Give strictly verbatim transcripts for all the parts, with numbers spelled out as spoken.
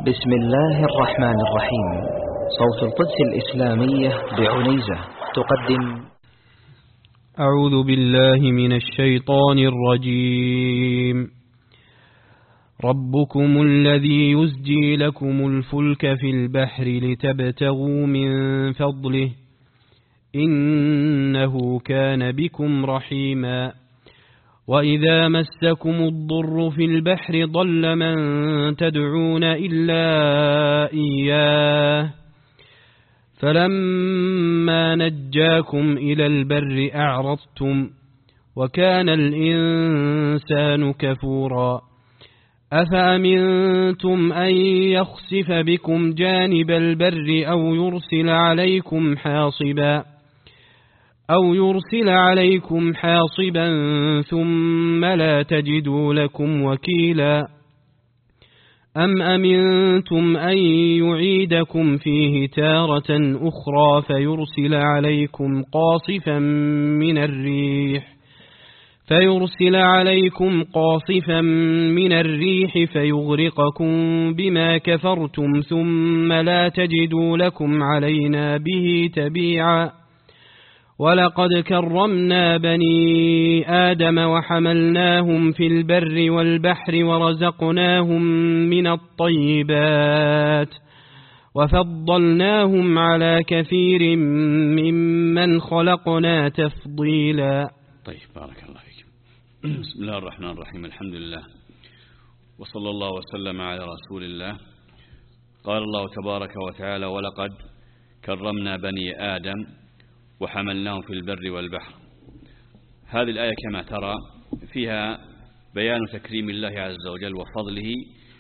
بسم الله الرحمن الرحيم. صوت القدس الإسلامية بعنيزة تقدم. أعوذ بالله من الشيطان الرجيم. ربكم الذي يزجي لكم الفلك في البحر لتبتغوا من فضله إنه كان بكم رحيما. وإذا مسكم الضر في البحر ضل من تدعون إلا إياه فلما نجاكم إلى البر أعرضتم وكان الإنسان كفورا. أفأمنتم أن يخسف بكم جانب البر أو يرسل عليكم حاصبا أو يرسل عليكم حاصبا ثم لا تجدوا لكم وكيلا. أم أمنتم أن يعيدكم فيه تارة أخرى فيرسل عليكم قاصفا من الريح فيرسل عليكم قاصفا من الريح فيغرقكم بما كفرتم ثم لا تجدوا لكم علينا به تبيعا. ولقد كرمنا بني آدم وحملناهم في البر والبحر ورزقناهم من الطيبات وفضلناهم على كثير ممن خلقنا تفضيلا. طيب، بارك الله فيكم. بسم الله الرحمن الرحيم. الحمد لله وصلى الله وسلم على رسول الله. قال الله تبارك وتعالى: ولقد كرمنا بني آدم وحملناهم في البر والبحر. هذه الآية كما ترى فيها بيان تكريم الله عز وجل وفضله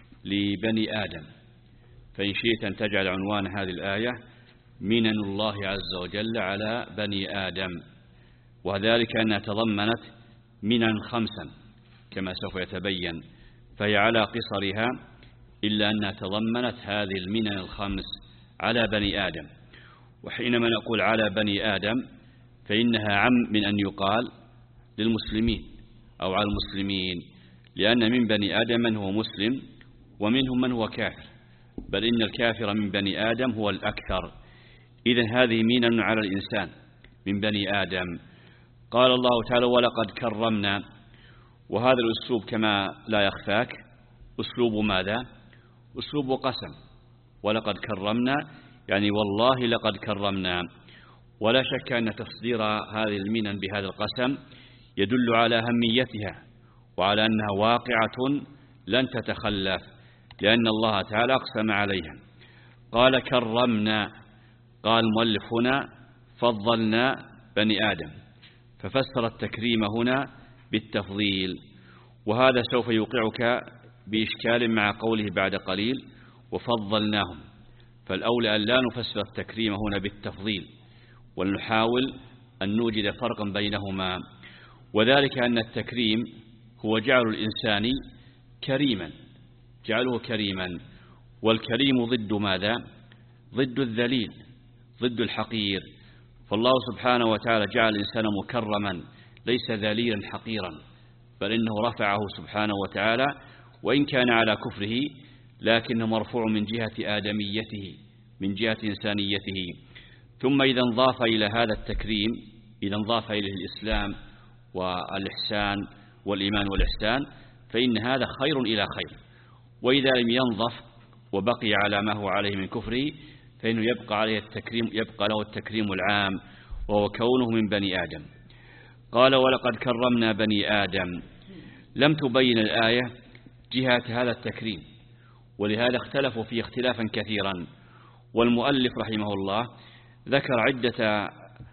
لبني آدم، فإن شئت أن تجعل عنوان هذه الآية منن الله عز وجل على بني آدم، وذلك أنها تضمنت منن خمسا كما سوف يتبين، فهي على قصرها إلا أنها تضمنت هذه المنن الخمس على بني آدم. وحينما نقول على بني آدم فإنها عم من أن يقال للمسلمين أو على المسلمين، لأن من بني آدم من هو مسلم ومنهم من هو كافر، بل إن الكافر من بني آدم هو الأكثر. إذن هذه منن على الإنسان من بني آدم. قال الله تعالى: ولقد كرمنا، وهذا الأسلوب كما لا يخفاك أسلوب ماذا؟ أسلوب قسم. ولقد كرمنا يعني والله لقد كرمنا، ولا شك أن تصدير هذه المنن بهذا القسم يدل على أهميتها وعلى أنها واقعة لن تتخلف، لأن الله تعالى أقسم عليها. قال كرمنا، قال المؤلف هنا فضلنا بني آدم، ففسر التكريم هنا بالتفضيل، وهذا سوف يوقعك بإشكال مع قوله بعد قليل وفضلناهم. فالأولى أن لا نفسر التكريم هنا بالتفضيل، ولنحاول أن نوجد فرقا بينهما، وذلك أن التكريم هو جعل الإنسان كريما، جعله كريما، والكريم ضد ماذا؟ ضد الذليل، ضد الحقير. فالله سبحانه وتعالى جعل الإنسان مكرما ليس ذليلا حقيرا، بل إنه رفعه سبحانه وتعالى، وإن كان على كفره لكنه مرفوع من جهة آدميته، من جهة إنسانيته. ثم إذا انضاف إلى هذا التكريم، إذا انضاف إليه الإسلام والإحسان والإيمان والإحسان، فإن هذا خير إلى خير. وإذا لم ينضف وبقي على ما هو عليه من كفره فإنه يبقى عليه التكريم، يبقى له التكريم العام، وهو كونه من بني آدم. قال: ولقد كرمنا بني آدم. لم تبين الآية جهة هذا التكريم، ولهذا اختلفوا فيه اختلافا كثيرا. والمؤلف رحمه الله ذكر عدة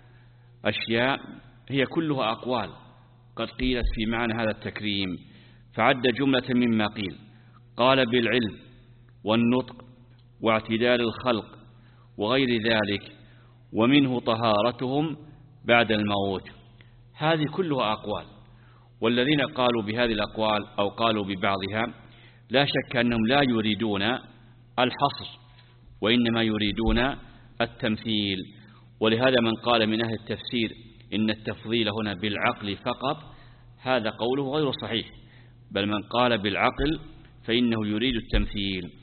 أشياء هي كلها أقوال قد قيلت في معنى هذا التكريم، فعد جملة مما قيل. قال: بالعلم والنطق واعتدال الخلق وغير ذلك، ومنه طهارتهم بعد الموت. هذه كلها أقوال، والذين قالوا بهذه الأقوال أو قالوا ببعضها لا شك أنهم لا يريدون الحصر، وإنما يريدون التمثيل. ولهذا من قال من أهل التفسير إن التفضيل هنا بالعقل فقط، هذا قوله غير صحيح، بل من قال بالعقل فإنه يريد التمثيل.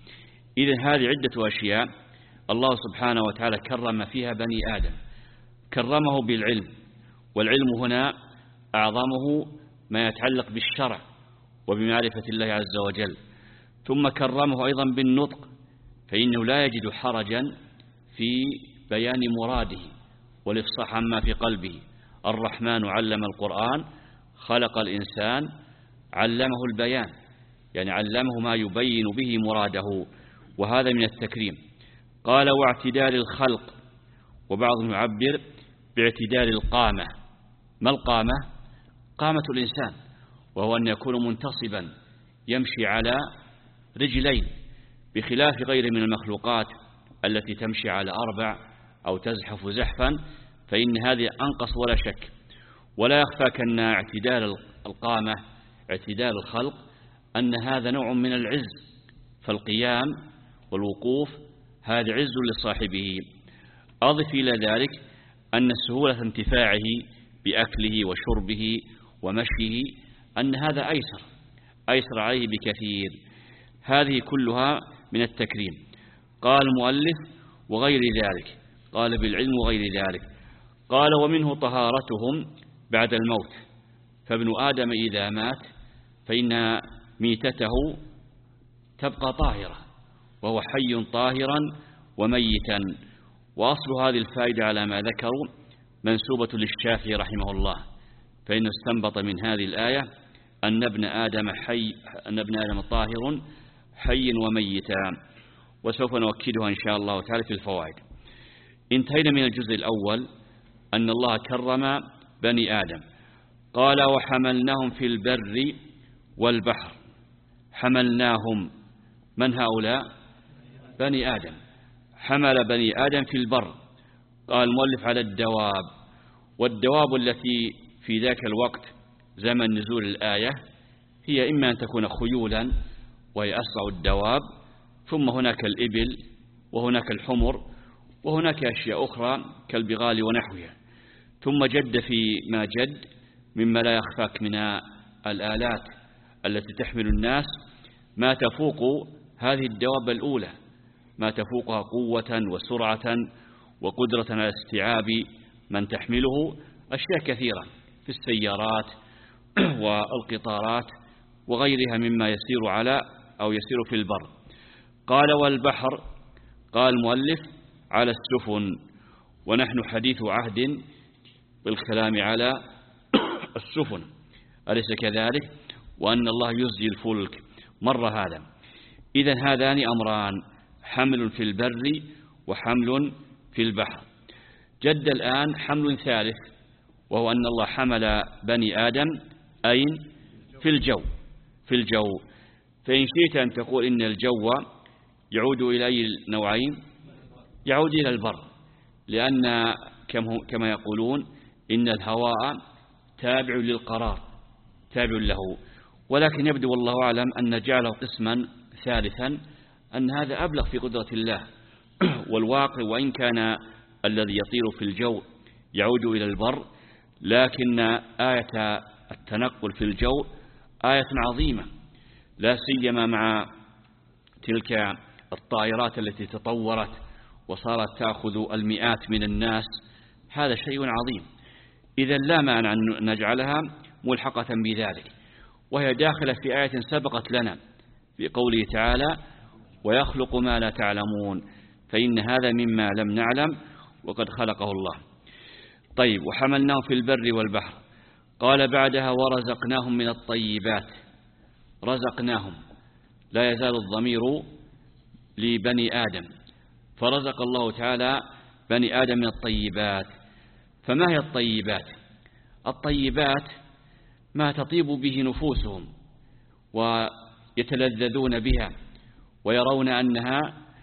إذن هذه عدة أشياء الله سبحانه وتعالى كرم فيها بني آدم. كرمه بالعلم، والعلم هنا أعظمه ما يتعلق بالشرع وبمعرفة الله عز وجل. ثم كرمه أيضا بالنطق، فإنه لا يجد حرجا في بيان مراده والإفصاح عما في قلبه. الرحمن علم القرآن، خلق الإنسان، علمه البيان، يعني علمه ما يبين به مراده، وهذا من التكريم. قال واعتدال الخلق، وبعضهم يعبر باعتدال القامة. ما القامة؟ قامة الإنسان، وهو أن يكون منتصبا يمشي على رجلين، بخلاف غير من المخلوقات التي تمشي على أربع أو تزحف زحفا، فإن هذه أنقص ولا شك. ولا يخفاك أن اعتدال القامة، اعتدال الخلق، أن هذا نوع من العز، فالقيام والوقوف هذا عز لصاحبه. أضف إلى ذلك أن سهولة انتفاعه بأكله وشربه ومشيه أن هذا أيسر أيسر عليه بكثير. هذه كلها من التكريم. قال المؤلف وغير ذلك، قال بالعلم وغير ذلك. قال ومنه طهارتهم بعد الموت، فابن آدم إذا مات فإن ميتته تبقى طاهرة، وهو حي طاهرا وميتا. وأصل هذه الفائدة على ما ذكروا منسوبة للشافعي رحمه الله، فإنه استنبط من هذه الآية أن ابن آدم حي أن ابن آدم طاهر حي وميتا، وسوف نؤكدها إن شاء الله تعالى في الفوائد. انتهينا من الجزء الأول أن الله كرم بني آدم. قال وحملناهم في البر والبحر. حملناهم، من هؤلاء؟ بني آدم. حمل بني آدم في البر. قال المؤلف على الدواب، والدواب التي في ذاك الوقت زمن نزول الآية هي إما أن تكون خيولا وهي أسرع الدواب، ثم هناك الإبل وهناك الحمر وهناك أشياء أخرى كالبغال ونحوها. ثم جد في ما جد مما لا يخفاك من الآلات التي تحمل الناس ما تفوق هذه الدواب الأولى، ما تفوقها قوة وسرعة وقدرة على استيعاب من تحمله، أشياء كثيرة في السيارات والقطارات وغيرها مما يسير على أو يسير في البر. قال والبحر، قال المؤلف على السفن، ونحن حديث عهد بالكلام على السفن، أليس كذلك؟ وأن الله يزجي الفلك مر هذا. إذن هذان أمران، حمل في البر وحمل في البحر. جد الآن حمل ثالث، وهو أن الله حمل بني آدم أين؟ في الجو في الجو فإن شئت أن تقول إن الجو يعود إلى أي نوعين؟ يعود إلى البر، لأن كما يقولون إن الهواء تابع للقرار، تابع له. ولكن يبدو والله أعلم أن جعله قسما ثالثا، أن هذا أبلغ في قدرة الله. والواقع وإن كان الذي يطير في الجو يعود إلى البر، لكن آية التنقل في الجو آية عظيمة، لا سيما مع تلك الطائرات التي تطورت وصارت تأخذ المئات من الناس. هذا شيء عظيم. إذا لا مانع أن نجعلها ملحقة بذلك، وهي داخلة في آية سبقت لنا في قوله تعالى ويخلق ما لا تعلمون، فإن هذا مما لم نعلم وقد خلقه الله. طيب، وحملناهم في البر والبحر. قال بعدها ورزقناهم من الطيبات. رزقناهم، لا يزال الضمير لبني آدم، فرزق الله تعالى بني آدم من الطيبات. فما هي الطيبات؟ الطيبات ما تطيب به نفوسهم ويتلذذون بها ويرون أنها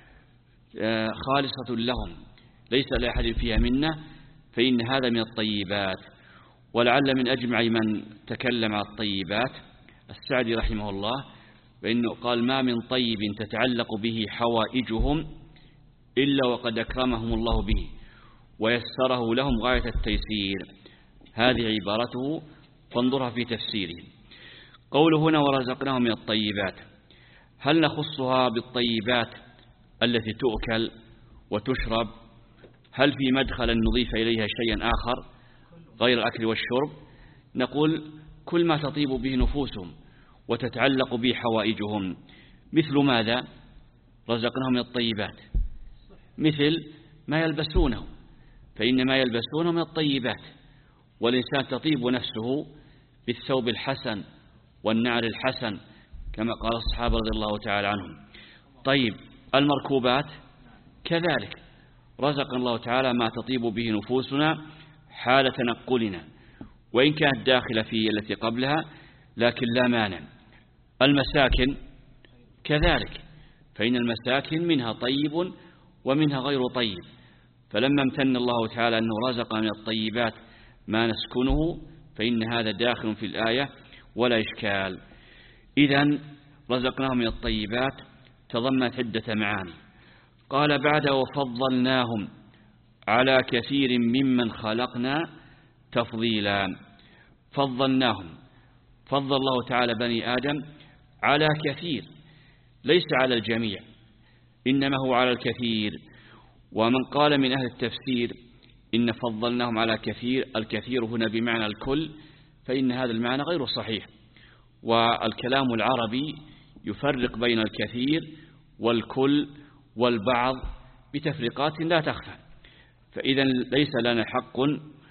خالصة لهم، ليس لأحد فيها منة، فإن هذا من الطيبات. ولعل من أجمع من تكلم عن الطيبات السعدي رحمه الله، فإنه قال ما من طيب تتعلق به حوائجهم إلا وقد أكرمهم الله به ويسره لهم غاية التيسير. هذه عبارته، فانظرها في تفسيره. قوله هنا ورزقناهم من الطيبات، هل نخصها بالطيبات التي تؤكل وتشرب هل في مدخل نضيف إليها شيئا آخر غير الأكل والشرب؟ نقول كل ما تطيب به نفوسهم وتتعلق به حوائجهم. مثل ماذا؟ رزقناهم من الطيبات، مثل ما يلبسونه، فإن ما يلبسونه من الطيبات، والإنسان تطيب نفسه بالثوب الحسن والنعل الحسن كما قال الصحابة رضي الله تعالى عنهم. طيب المركوبات كذلك رزق الله تعالى ما تطيب به نفوسنا حال تنقلنا، وإن كانت داخلة في التي قبلها لكن لا مانع. المساكن كذلك، فإن المساكن منها طيب ومنها غير طيب، فلما امتن الله تعالى أنه رزق من الطيبات ما نسكنه فإن هذا داخل في الآية ولا إشكال. إذن رزقناهم من الطيبات تضمنت عدة معاني. قال بعد وفضلناهم على كثير ممن خلقنا تفضيلا. فضلناهم، فضل الله تعالى بني آدم على كثير، ليس على الجميع، إنما هو على الكثير. ومن قال من أهل التفسير إن فضلناهم على كثير، الكثير هنا بمعنى الكل، فإن هذا المعنى غير صحيح، والكلام العربي يفرق بين الكثير والكل والبعض بتفريقات لا تخفى، فإذا ليس لنا حق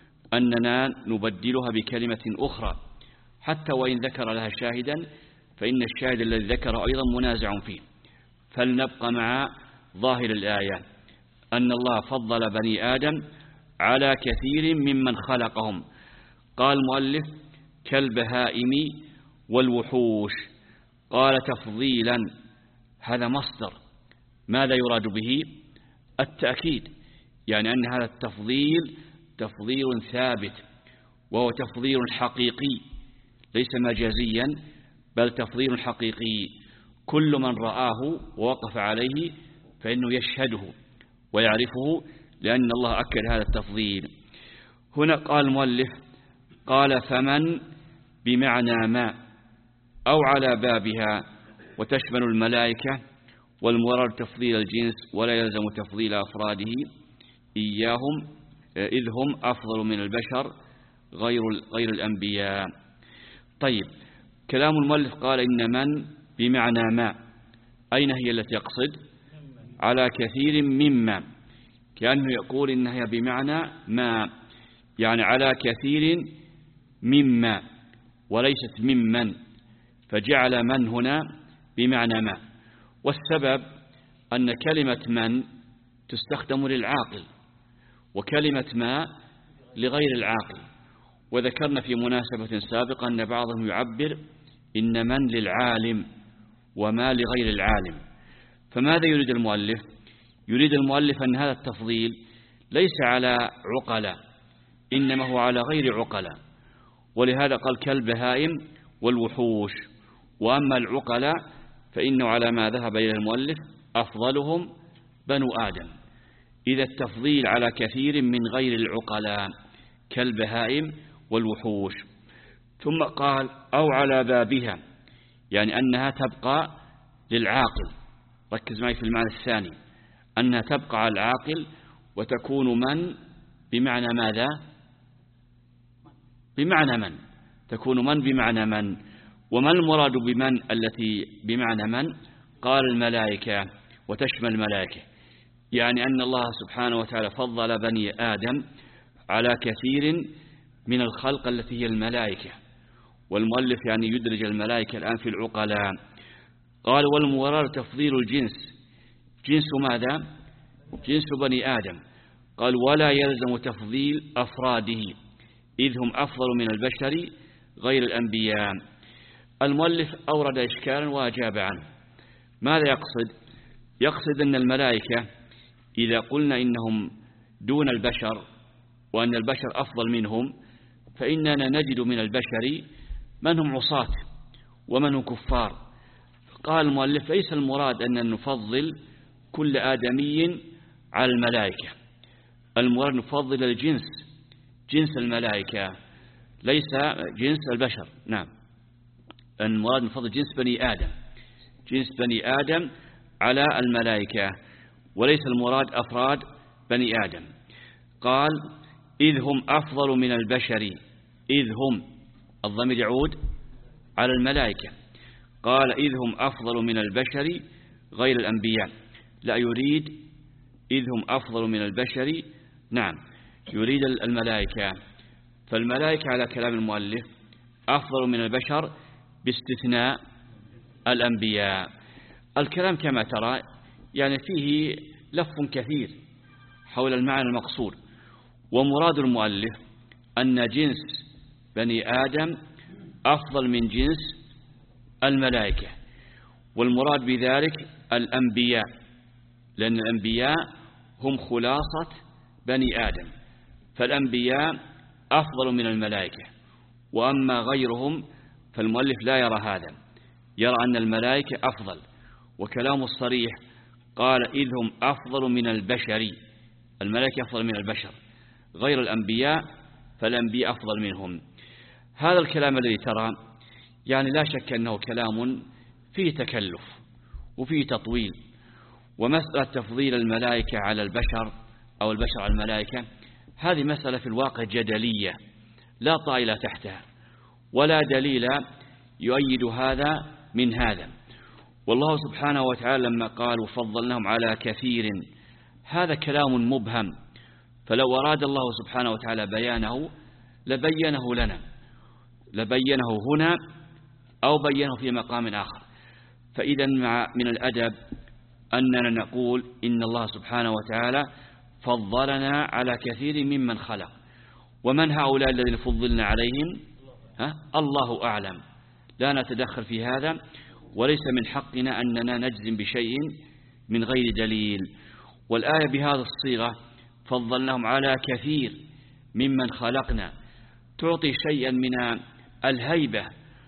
أننا نبدلها بكلمة أخرى حتى وإن ذكر لها شاهدا، فإن الشاهد الذي ذكر أيضا منازع فيه. فلنبقى مع ظاهر الآية أن الله فضل بني آدم على كثير ممن خلقهم. قال المؤلف كالبهائم والوحوش. قال تفضيلا، هذا مصدر، ماذا يراد به؟ التأكيد، يعني أن هذا التفضيل تفضيل ثابت، وهو تفضيل حقيقي ليس مجازيا، بل تفضيل حقيقي. كل من رآه ووقف عليه فإنه يشهده ويعرفه، لأن الله أكد هذا التفضيل. هنا قال المؤلف قال فمن بمعنى ما أو على بابها، وتشمل الملائكة، والمراد تفضيل الجنس ولا يلزم تفضيل أفراده إياهم إذ هم أفضل من البشر غير غير الأنبياء. طيب كلام المؤلف قال إن من بمعنى ما، أين هي التي يقصد؟ على كثير مما، كأنه يقول إنها بمعنى ما، يعني على كثير مما وليست ممن، فجعل من هنا بمعنى ما. والسبب أن كلمة من تستخدم للعاقل وكلمة ما لغير العاقل، وذكرنا في مناسبة سابقة أن بعضهم يعبر إن من للعالم وما لغير العالم. فماذا يريد المؤلف؟ يريد المؤلف أن هذا التفضيل ليس على عقلاء، إنما هو على غير عقلاء، ولهذا قال كالبهائم والوحوش. وأما العقلاء فإنه على ما ذهب إلى المؤلف أفضلهم بنو آدم، إذا التفضيل على كثير من غير العقلاء كالبهائم والوحوش. ثم قال أو على بابها، يعني أنها تبقى للعاقل. ركز معي في المعنى الثاني، أنها تبقى على العاقل وتكون من بمعنى ماذا؟ بمعنى من، تكون من بمعنى من. وما المراد بمن التي بمعنى من؟ قال الملائكة، وتشمل الملائكة، يعني أن الله سبحانه وتعالى فضل بني آدم على كثير من الخلق التي هي الملائكة، والمؤلف يعني يدرج الملائكة الآن في العقلاء. قال والمراد تفضيل الجنس، جنس ماذا؟ جنس بني آدم. قال ولا يلزم تفضيل أفراده إذ هم أفضل من البشر غير الأنبياء. المؤلف أورد إشكالا وأجاب عنه. ماذا يقصد؟ يقصد أن الملائكة إذا قلنا إنهم دون البشر وأن البشر أفضل منهم، فإننا نجد من البشر من هم عصاة ومن هم كفار. قال المؤلف ليس المراد أن نفضل كل آدمي على الملائكة، المراد نفضل الجنس، جنس الملائكة ليس جنس البشر. نعم، المراد نفضل جنس بني آدم، جنس بني آدم على الملائكة. وليس المراد أفراد بني آدم. قال إذ هم أفضل من البشر، إذ هم الضمير يعود على الملائكة. قال إذ هم أفضل من البشر غير الأنبياء، لا يريد إذ هم أفضل من البشر، نعم يريد الملائكة. فالملائكة على كلام المؤلف أفضل من البشر باستثناء الأنبياء. الكلام كما ترى يعني فيه لف كثير حول المعنى المقصود، ومراد المؤلف أن جنس بني آدم أفضل من جنس الملائكة، والمراد بذلك الأنبياء، لأن الأنبياء هم خلاصة بني آدم، فالأنبياء أفضل من الملائكة. وأما غيرهم فالمؤلف لا يرى هذا، يرى أن الملائكة أفضل، وكلام الصريح قال إذ هم أفضل من البشر، الملائكة أفضل من البشر، غير الأنبياء فالأنبياء أفضل منهم. هذا الكلام الذي ترى يعني لا شك أنه كلام فيه تكلف وفيه تطويل، ومسألة تفضيل الملائكة على البشر أو البشر على الملائكة هذه مسألة في الواقع جدلية لا طائل تحتها، ولا دليل يؤيد هذا من هذا. والله سبحانه وتعالى لما قال وفضلناهم على كثير، هذا كلام مبهم، فلو أراد الله سبحانه وتعالى بيانه لبينه لنا، لبينه هنا أو بينه في مقام آخر. فإذا من الأدب أننا نقول إن الله سبحانه وتعالى فضلنا على كثير ممن خلق. ومن هؤلاء الذين فضلنا عليهم؟ ها؟ الله أعلم، لا نتدخل في هذا، وليس من حقنا أننا نجزم بشيء من غير دليل. والآية بهذه الصيغة فضلناهم على كثير ممن خلقنا تعطي شيئا من الهيبة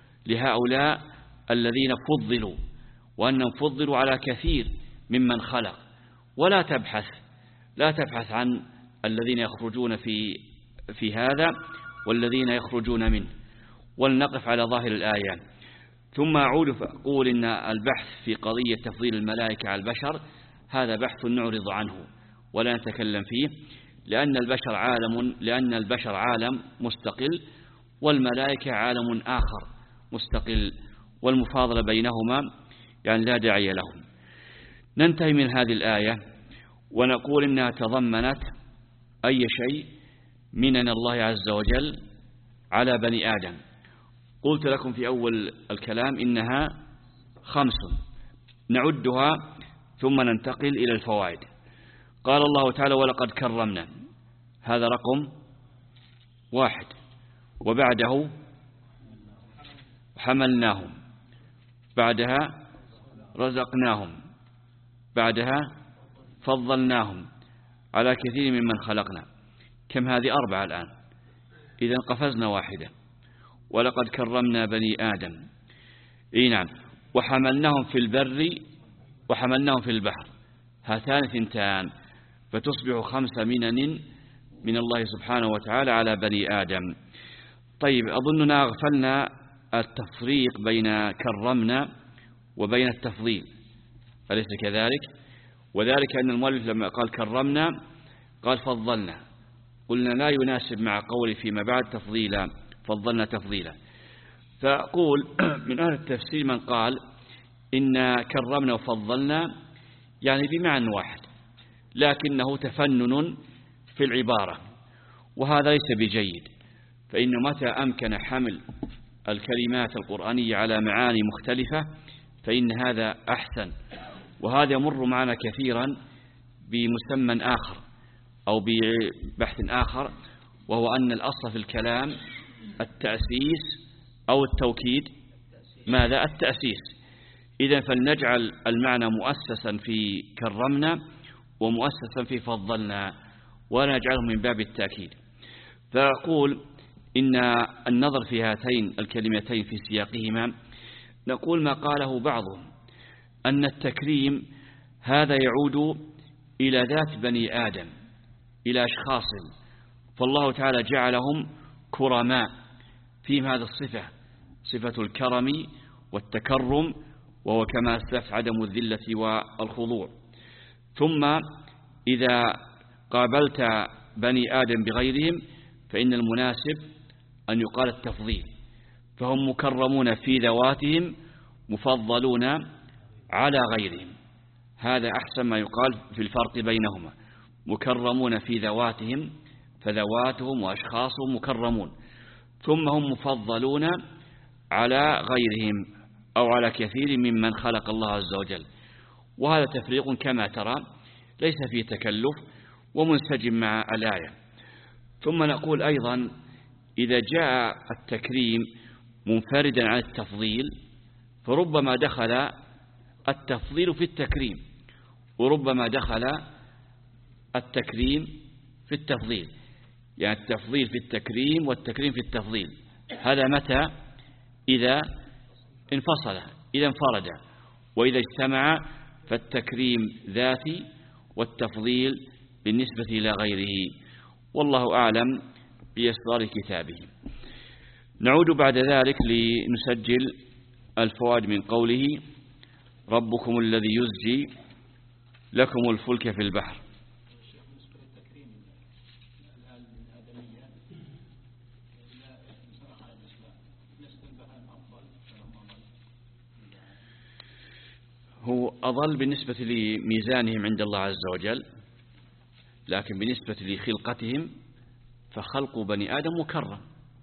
لهؤلاء الذين فضلوا، وأنهم فضلوا على كثير ممن خلق. ولا تبحث لا تبحث عن الذين يخرجون في في هذا والذين يخرجون منه، ولنقف على ظاهر الآية. ثم أعود فأقول إن البحث في قضية تفضيل الملائكة على البشر هذا بحث نعرض عنه ولا نتكلم فيه، لأن البشر عالم لأن البشر عالم مستقل، والملائكة عالم آخر مستقل، والمفاضلة بينهما يعني لا داعي لهم. ننتهي من هذه الآية ونقول إنها تضمنت أي شيء منن الله عز وجل على بني آدم. قلت لكم في أول الكلام إنها خمس نعدها ثم ننتقل إلى الفوائد. قال الله تعالى ولقد كرمنا، هذا رقم واحد، وبعده حملناهم، بعدها رزقناهم، بعدها فضلناهم على كثير ممن خلقنا. كم هذه؟ أربعة الآن، إذا قفزنا واحدة. ولقد كرمنا بني آدم، إيه نعم، وحملناهم في البر وحملناهم في البحر، هاتان ثنتان، فتصبح خمس منن من الله سبحانه وتعالى على بني آدم. طيب، أظننا أغفلنا التفريق بين كرمنا وبين التفضيل، أليس كذلك؟ وذلك أن المؤلف لما قال كرمنا قال فضلنا، قلنا لا يناسب مع قولي فيما بعد تفضيلا، فضلنا تفضيلا. فأقول من أهل التفسير من قال إن كرمنا وفضلنا يعني بمعنى واحد، لكنه تفنن في العبارة، وهذا ليس بجيد، فإن متى أمكن حمل الكلمات القرآنية على معاني مختلفة فإن هذا أحسن. وهذا يمر معنا كثيرا بمسمى آخر أو ببحث آخر، وهو أن الأصل في الكلام التأسيس أو التوكيد. ماذا؟ التأسيس. إذن فلنجعل المعنى مؤسسا في كرمنا ومؤسسا في فضلنا، ونجعله من باب التأكيد. فأقول إن النظر في هاتين الكلمتين في سياقهما، نقول ما قاله بعضهم أن التكريم هذا يعود إلى ذات بني آدم، إلى أشخاص، فالله تعالى جعلهم كرماء فيهم هذا الصفة، صفة الكرم والتكرم، وهو كما أسلفت عدم الذلة والخضوع. ثم إذا قابلت بني آدم بغيرهم فإن المناسب أن يقال التفضيل، فهم مكرمون في ذواتهم مفضلون على غيرهم. هذا أحسن ما يقال في الفرق بينهما، مكرمون في ذواتهم فذواتهم وأشخاصهم مكرمون، ثم هم مفضلون على غيرهم أو على كثير ممن خلق الله عز وجل. وهذا تفريق كما ترى ليس فيه تكلف ومنسجم مع الآية. ثم نقول أيضا إذا جاء التكريم منفردا عن التفضيل فربما دخل التفضيل في التكريم، وربما دخل التكريم في التفضيل، يعني التفضيل في التكريم والتكريم في التفضيل. هذا متى؟ إذا انفصل، إذا انفرد. وإذا اجتمع فالتكريم ذاتي والتفضيل بالنسبة إلى غيره. والله أعلم بإصدار كتابه. نعود بعد ذلك لنسجل الفوائد من قوله ربكم الذي يزجي لكم الفلك في البحر. هو أضل بالنسبة لميزانهم عند الله عز وجل، لكن بالنسبة لخلقتهم فخلق بني آدم مكرم.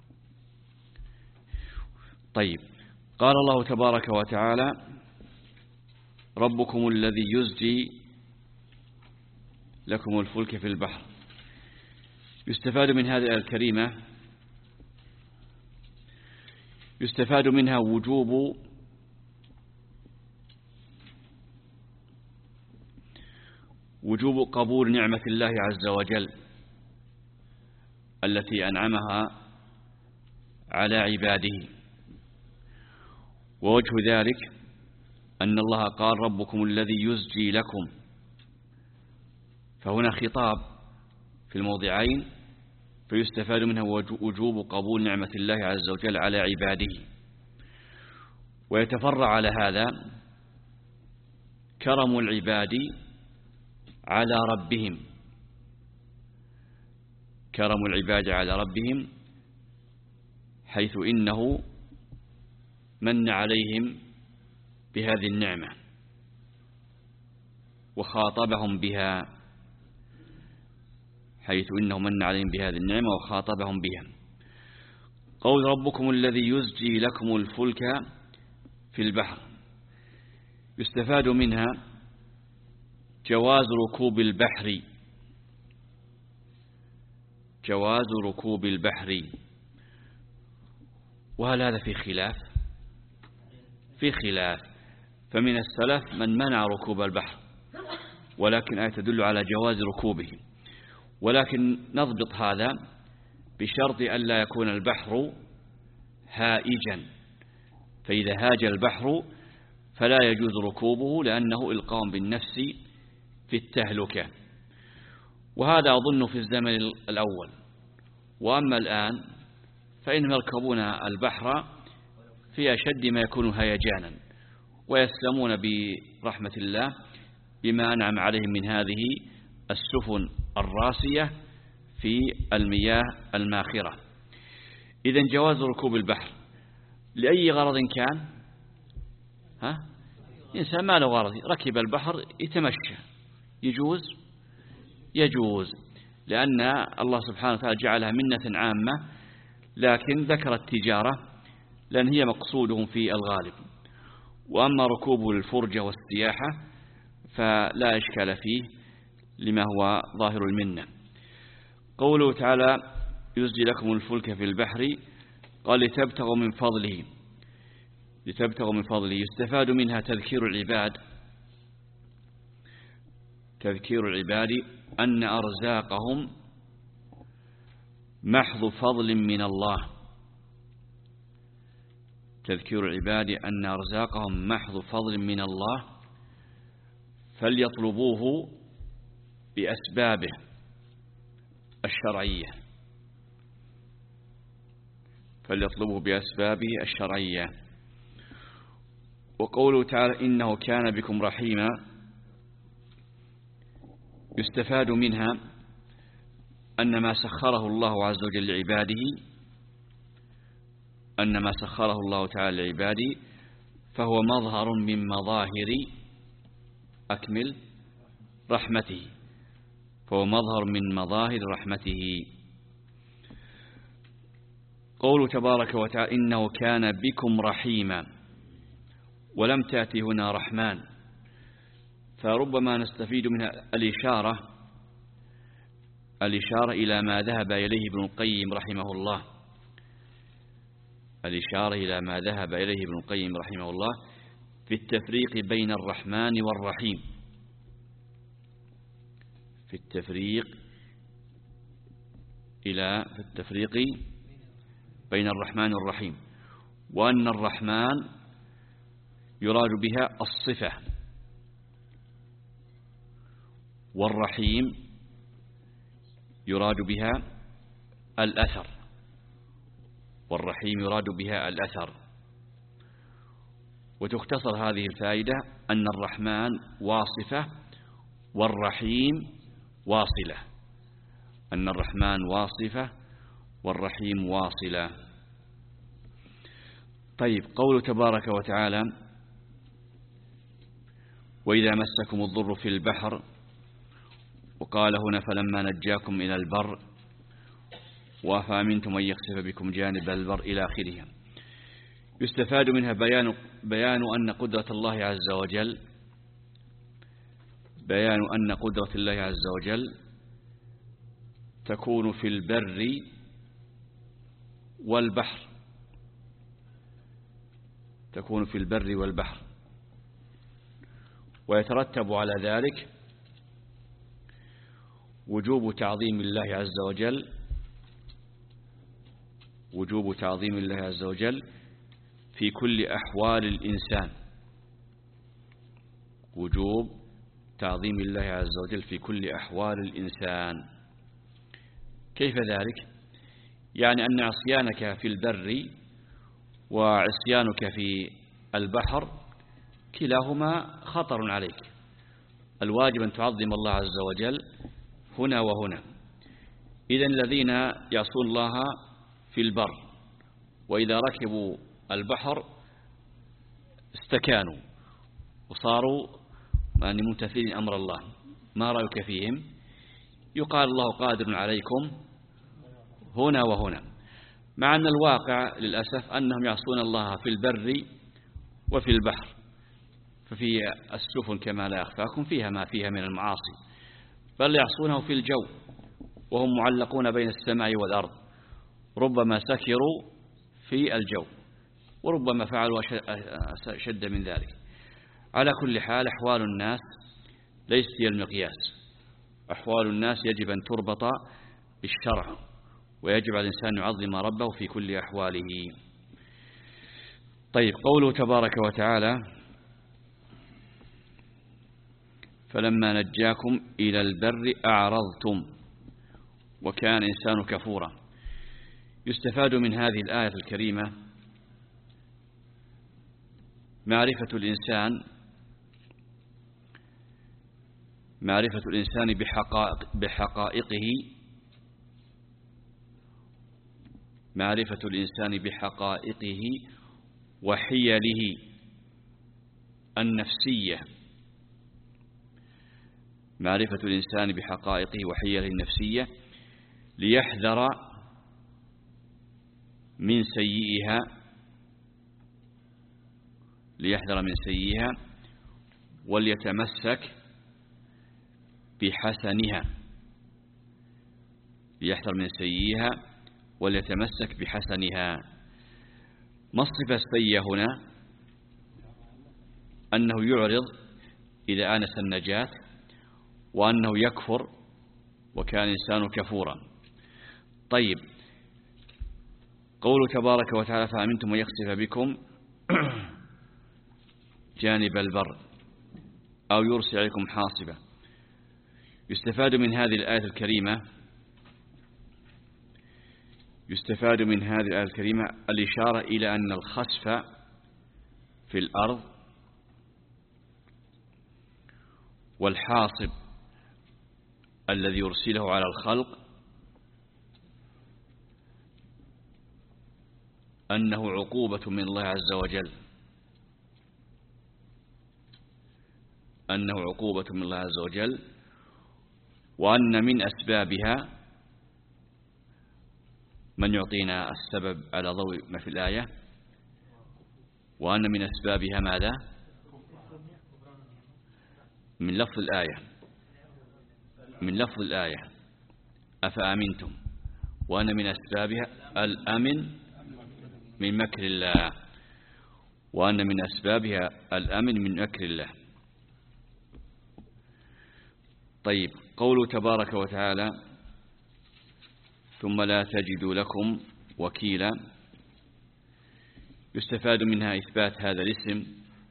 طيب، قال الله تبارك وتعالى ربكم الذي يزجي لكم الفلك في البحر. يستفاد من هذه الآية الكريمة يستفاد منها وجوب وجوب قبول نعمة الله عز وجل التي أنعمها على عباده. ووجه ذلك أن الله قال ربكم الذي يزجي لكم، فهنا خطاب في الموضعين، فيستفاد منها وجوب قبول نعمة الله عز وجل على عباده. ويتفرع على هذا كرم العباد على ربهم، كرم العباد على ربهم، حيث إنه من عليهم بهذه النعمة وخاطبهم بها، حيث إنه من عليهم بهذه النعمة وخاطبهم بها. قول ربكم الذي يزجي لكم الفلك في البحر، يستفاد منها جواز ركوب البحر، جواز ركوب البحر. وهل هذا في خلاف؟ في خلاف، فمن السلف من منع ركوب البحر، ولكن آية تدل على جواز ركوبه. ولكن نضبط هذا بشرط أن لا يكون البحر هائجا، فإذا هاج البحر فلا يجوز ركوبه لأنه إلقاء بالنفس في التهلكة. وهذا أظن في الزمن الأول. وأما الآن فإنهم يركبون البحر في أشد ما يكون هيجانا، ويسلمون برحمة الله بما أنعم عليهم من هذه السفن الراسية في المياه الماخرة. إذن جواز ركوب البحر لأي غرض كان، ها؟ إنسان ما له غرض ركب البحر يتمشى، يجوز يجوز لأن الله سبحانه وتعالى جعلها منة عامة، لكن ذكر التجارة لأن هي مقصودهم في الغالب. وأما ركوب الفرجة والسياحة فلا إشكال فيه لما هو ظاهر المنة. قوله تعالى يزجي لكم الفلك في البحر، قال لتبتغوا من فضله، لتبتغوا من فضله. يستفاد منها تذكير العباد، تذكير العباد أن أرزاقهم محض فضل من الله، تذكير العباد أن أرزاقهم محض فضل من الله، فليطلبوه بأسبابه الشرعية، فليطلبوه بأسبابه الشرعية. وقوله تعالى إنه كان بكم رحيما، يستفاد منها أن ما سخره الله عز وجل لعباده أن ما سخره الله تعالى لعباده فهو مظهر من مظاهر أكمل رحمته فهو مظهر من مظاهر رحمته. قوله تبارك وتعالى إنه كان بكم رحيما، ولم تأتي هنا رحمن، فربما نستفيد منها الإشارة الإشارة إلى ما ذهب إليه ابن القيم رحمه الله الإشارة إلى ما ذهب إليه ابن القيم رحمه الله في التفريق بين الرحمن والرحيم في التفريق إلى في التفريق بين الرحمن والرحيم، وأن الرحمن يراد بها الصفة، والرحيم يراد بها الأثر والرحيم يراد بها الأثر. وتختصر هذه الفائدة أن الرحمن واصفة والرحيم واصلة أن الرحمن واصفة والرحيم واصلة. طيب، قوله تبارك وتعالى وإذا مسكم الضر في البحر، وقال هنا فلما نجاكم إلى البر وأفأمنتم أن يخسف بكم جانب البر إلى آخرها. يستفاد منها بيان بيان أن قدرة الله عز وجل بيان أن قدرة الله عز وجل تكون في البر والبحر تكون في البر والبحر ويترتب على ذلك وجوب تعظيم الله عز وجل وجوب تعظيم الله عز وجل في كل أحوال الإنسان وجوب تعظيم الله عز وجل في كل أحوال الإنسان. كيف ذلك؟ يعني أن عصيانك في البر وعصيانك في البحر كلاهما خطر عليك، الواجب أن تعظم الله عز وجل هنا وهنا. إذن الذين يعصون الله في البر وإذا ركبوا البحر استكانوا وصاروا يعني ممتثلين أمر الله، ما رأيك فيهم؟ يقال الله قادر عليكم هنا وهنا، مع أن الواقع للأسف أنهم يعصون الله في البر وفي البحر. ففي السفن كما لا يخفاكم فيها ما فيها من المعاصي، بل يعصونه في الجو وهم معلقون بين السماء والأرض، ربما سكروا في الجو وربما فعلوا شد من ذلك. على كل حال أحوال الناس ليست هي المقياس، أحوال الناس يجب أن تربط بالشرع، ويجب على الإنسان يعظم ربه في كل أحواله. طيب، قوله تبارك وتعالى فلما نجاكم إلى البر أعرضتم وكان إنسان كفورا. يستفاد من هذه الآية الكريمة معرفة الإنسان معرفة الإنسان بحقائق بحقائقه معرفة الإنسان بحقائقه وحيله النفسية معرفة الإنسان بحقائقه وحيله النفسية ليحذر من سيئها ليحذر من سيئها وليتمسك بحسنها ليحذر من سيئها وليتمسك بحسنها. ما الصفة السيئة هنا؟ أنه يعرض إذا آنس النجاة، وأنه يكفر وكان إنسان كفورا. طيب، قوله تبارك وتعالى فأمنتم أن يخسف بكم جانب البر أو يرسل عليكم حاصبا. يستفاد من هذه الآية الكريمة يستفاد من هذه الآية الكريمة الإشارة إلى أن الخسف في الأرض والحاصب الذي يرسله على الخلق أنه عقوبة من الله عز وجل، أنه عقوبة من الله عز وجل، وأن من أسبابها من يعطينا السبب على ضوء ما في الآية، وأن من أسبابها ماذا؟ من لفظ الآية، من لفظ الآية أفأمنتم، وأن من أسبابها الأمن من مكر الله، وأن من أسبابها الأمن من مكر الله. طيب، قوله تبارك وتعالى ثم لا تجدوا لكم وكيلا، يستفاد منها إثبات هذا الاسم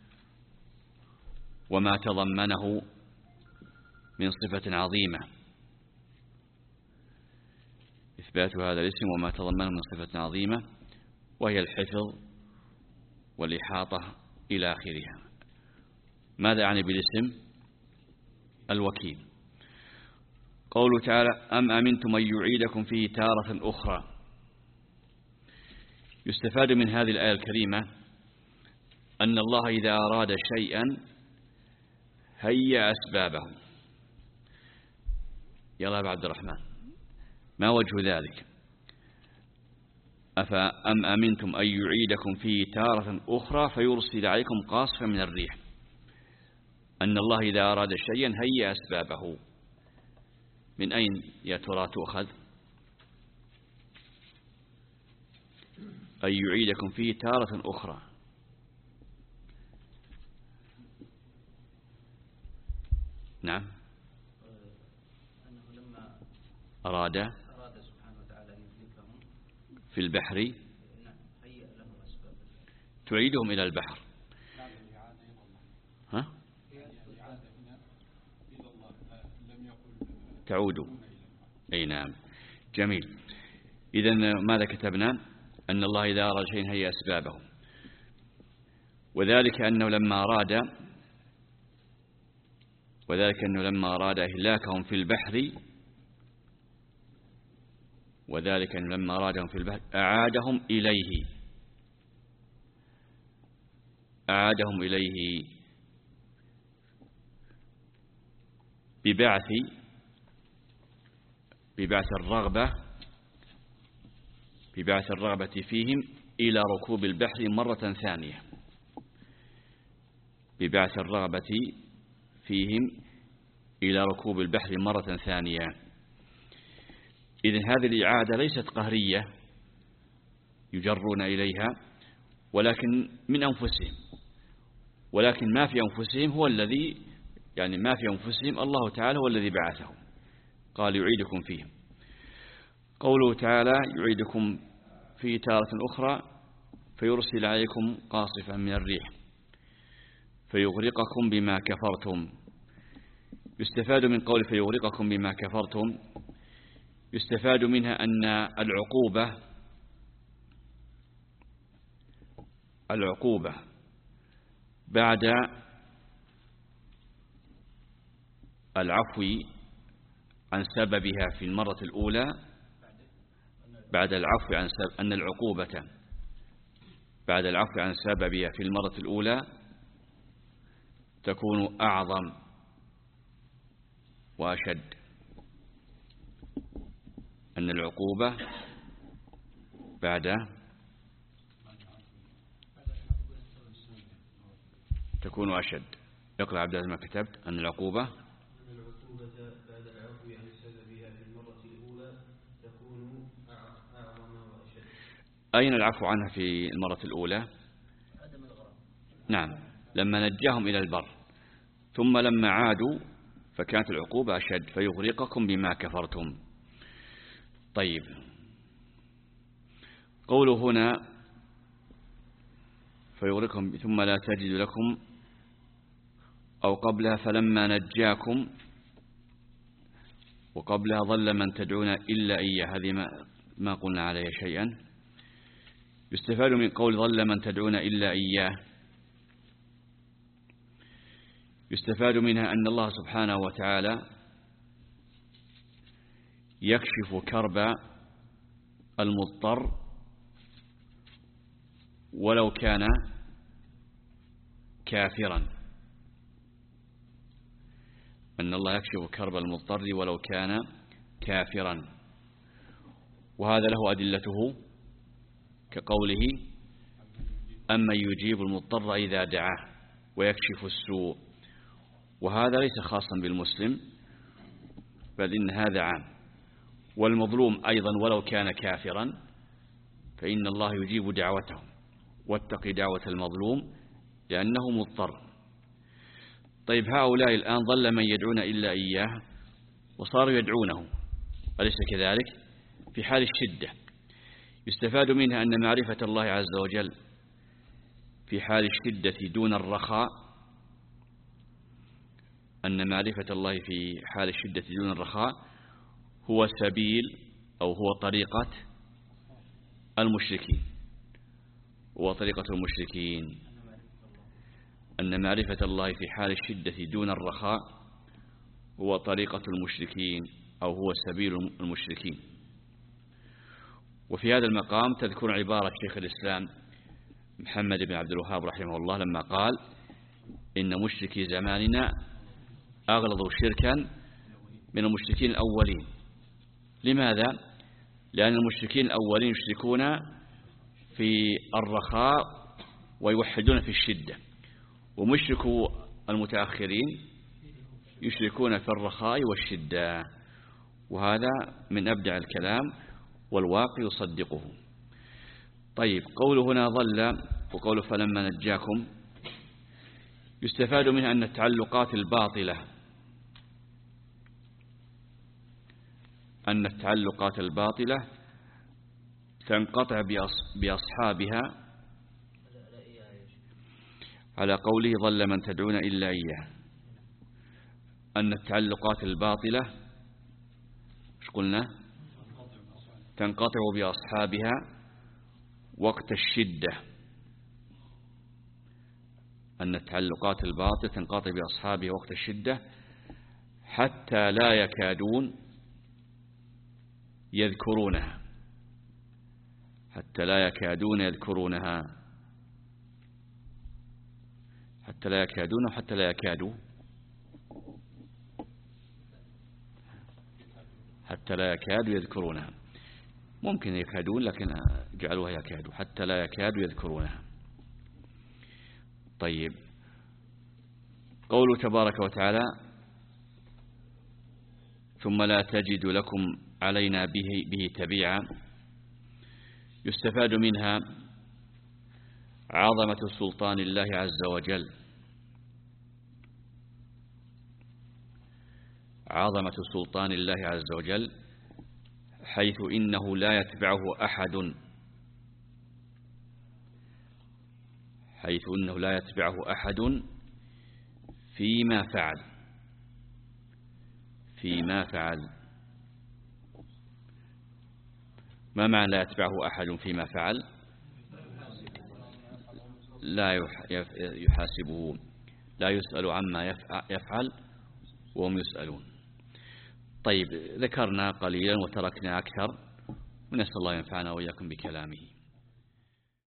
وما تضمنه من صفة عظيمة، إثبات هذا الاسم وما تضمنه من صفة عظيمة، وهي الحفظ والإحاطة إلى آخرها. ماذا يعني بالاسم؟ الوكيل. قوله تعالى أم أمنتم أن يعيدكم فيه تارة أخرى، يستفاد من هذه الآية الكريمة أن الله إذا أراد شيئا هيأ أسبابه. يلا يا عبد الرحمن، ما وجه ذلك؟ أفأم أمنتم أن يعيدكم فيه تارة أخرى فيرسل عليكم قاصفا من الريح. أن الله إذا أراد شيئا هيأ أسبابه. من أين يا ترى تؤخذ؟ أن يعيدكم فيه تارة أخرى. نعم، أراد أراد سبحانه وتعالى أن يهلكهم في البحر، نعم هيأ لهم أسباب تعيدهم إلى البحر. ها؟ تعودوا. أي نعم، جميل. إذن ماذا كتبنا؟ أن الله إذا أراد شيئا هيأ أسبابه، وذلك أنه لما أراد وذلك أنه لما أراد إهلاكهم في البحر وذلك أنه لما أرادهم في البحر أعادهم إليه أعادهم إليه ببعث ببعث الرغبة ببعث الرغبة فيهم إلى ركوب البحر مرة ثانية ببعث الرغبة فيهم إلى ركوب البحر مرة ثانية. إذن هذه الإعادة ليست قهرية يجرون إليها، ولكن من أنفسهم، ولكن ما في أنفسهم هو الذي يعني ما في أنفسهم الله تعالى هو الذي بعثهم. قال يعيدكم فيهم. قوله تعالى يعيدكم في تارة أخرى فيرسل عليكم قاصفا من الريح فيغرقكم بما كفرتم. يستفاد من قول فيغرقكم بما كفرتم، يستفاد منها أن العقوبة العقوبة بعد العفو عن سببها في المرة الأولى بعد العفو عن سبب أن العقوبة بعد العفو عن سببها في المرة الأولى تكون أعظم وأشد. أن العقوبة بعد تكون أشد. اقرأ عبد العزيز ما كتبت. أن العقوبة بعد العفو عن سببها في المرة الأولى تكون أعظم وأشد. أين العفو عنها في المرة الأولى؟ عدم الغرق. نعم، لما نجاهم إلى البر، ثم لما عادوا فكانت العقوبة أشد فيغرقكم بما كفرتم. طيب، قوله هنا فيغرقكم ثم لا تجد لكم، أو قبلها فلما نجاكم، وقبلها ظل من تدعون إلا إياه. هذه ما, ما قلنا عليها شيئا. يستفاد من قول ظل من تدعون إلا إياه، يستفاد منها أن الله سبحانه وتعالى يكشف كرب المضطر ولو كان كافرا، أن الله يكشف كرب المضطر ولو كان كافرا، وهذا له أدلته كقوله أمن يجيب المضطر إذا دعاه ويكشف السوء، وهذا ليس خاصا بالمسلم بل إن هذا عام. والمظلوم أيضا ولو كان كافرا فإن الله يجيب دعوته، واتق دعوة المظلوم لأنه مضطر. طيب هؤلاء الآن ظل من يدعون إلا إياه وصاروا يدعونه، أليس كذلك؟ في حال الشدة يستفاد منها أن معرفة الله عز وجل في حال الشدة دون الرخاء، أن معرفة الله في حال الشدة دون الرخاء هو سبيل أو هو طريقة المشركين، هو طريقة المشركين، أن معرفة الله في حال الشدة دون الرخاء هو طريقة المشركين أو هو سبيل المشركين. وفي هذا المقام تذكر عبارة شيخ الإسلام محمد بن عبد الوهاب رحمه الله لما قال إن مشركي زماننا أغلظوا شركا من المشركين الأولين. لماذا؟ لأن المشركين الأولين يشركون في الرخاء ويوحدون في الشدة، ومشركوا المتأخرين يشركون في الرخاء والشدة، وهذا من أبدع الكلام والواقع يصدقه. طيب قوله هنا ظل وقوله فلما نجاكم يستفاد منها أن التعلقات الباطلة أن التعلقات الباطلة تنقطع بأصحابها على قوله ظل من تدعون إلا إياه، أن التعلقات الباطلة مش قلنا تنقطع بأصحابها وقت الشدة، أن التعلقات الباطلة تنقطع بأصحابها وقت الشدة حتى لا يكادون يذكرونها، حتى لا يكادون يذكرونها، حتى لا يكادون وحتى لا يكادوا، حتى لا يكادوا يذكرونها، ممكن يكادون لكن جعلوها يكادوا، حتى لا يكادوا يذكرونها. طيب قوله تبارك وتعالى ثم لا تجد لكم علينا به, به تبيعا، يستفاد منها عظمة سلطان الله عز وجل، عظمة سلطان الله عز وجل حيث إنه لا يتبعه أحد، حيث إنه لا يتبعه أحد فيما فعل، فيما فعل. ما معنى لا يتبعه أحد فيما فعل؟ لا يحاسبه، لا يسأل عما يفعل وهم يسألون. طيب ذكرنا قليلا وتركنا أكثر، ونسأل الله ينفعنا وإياكم بكلامه.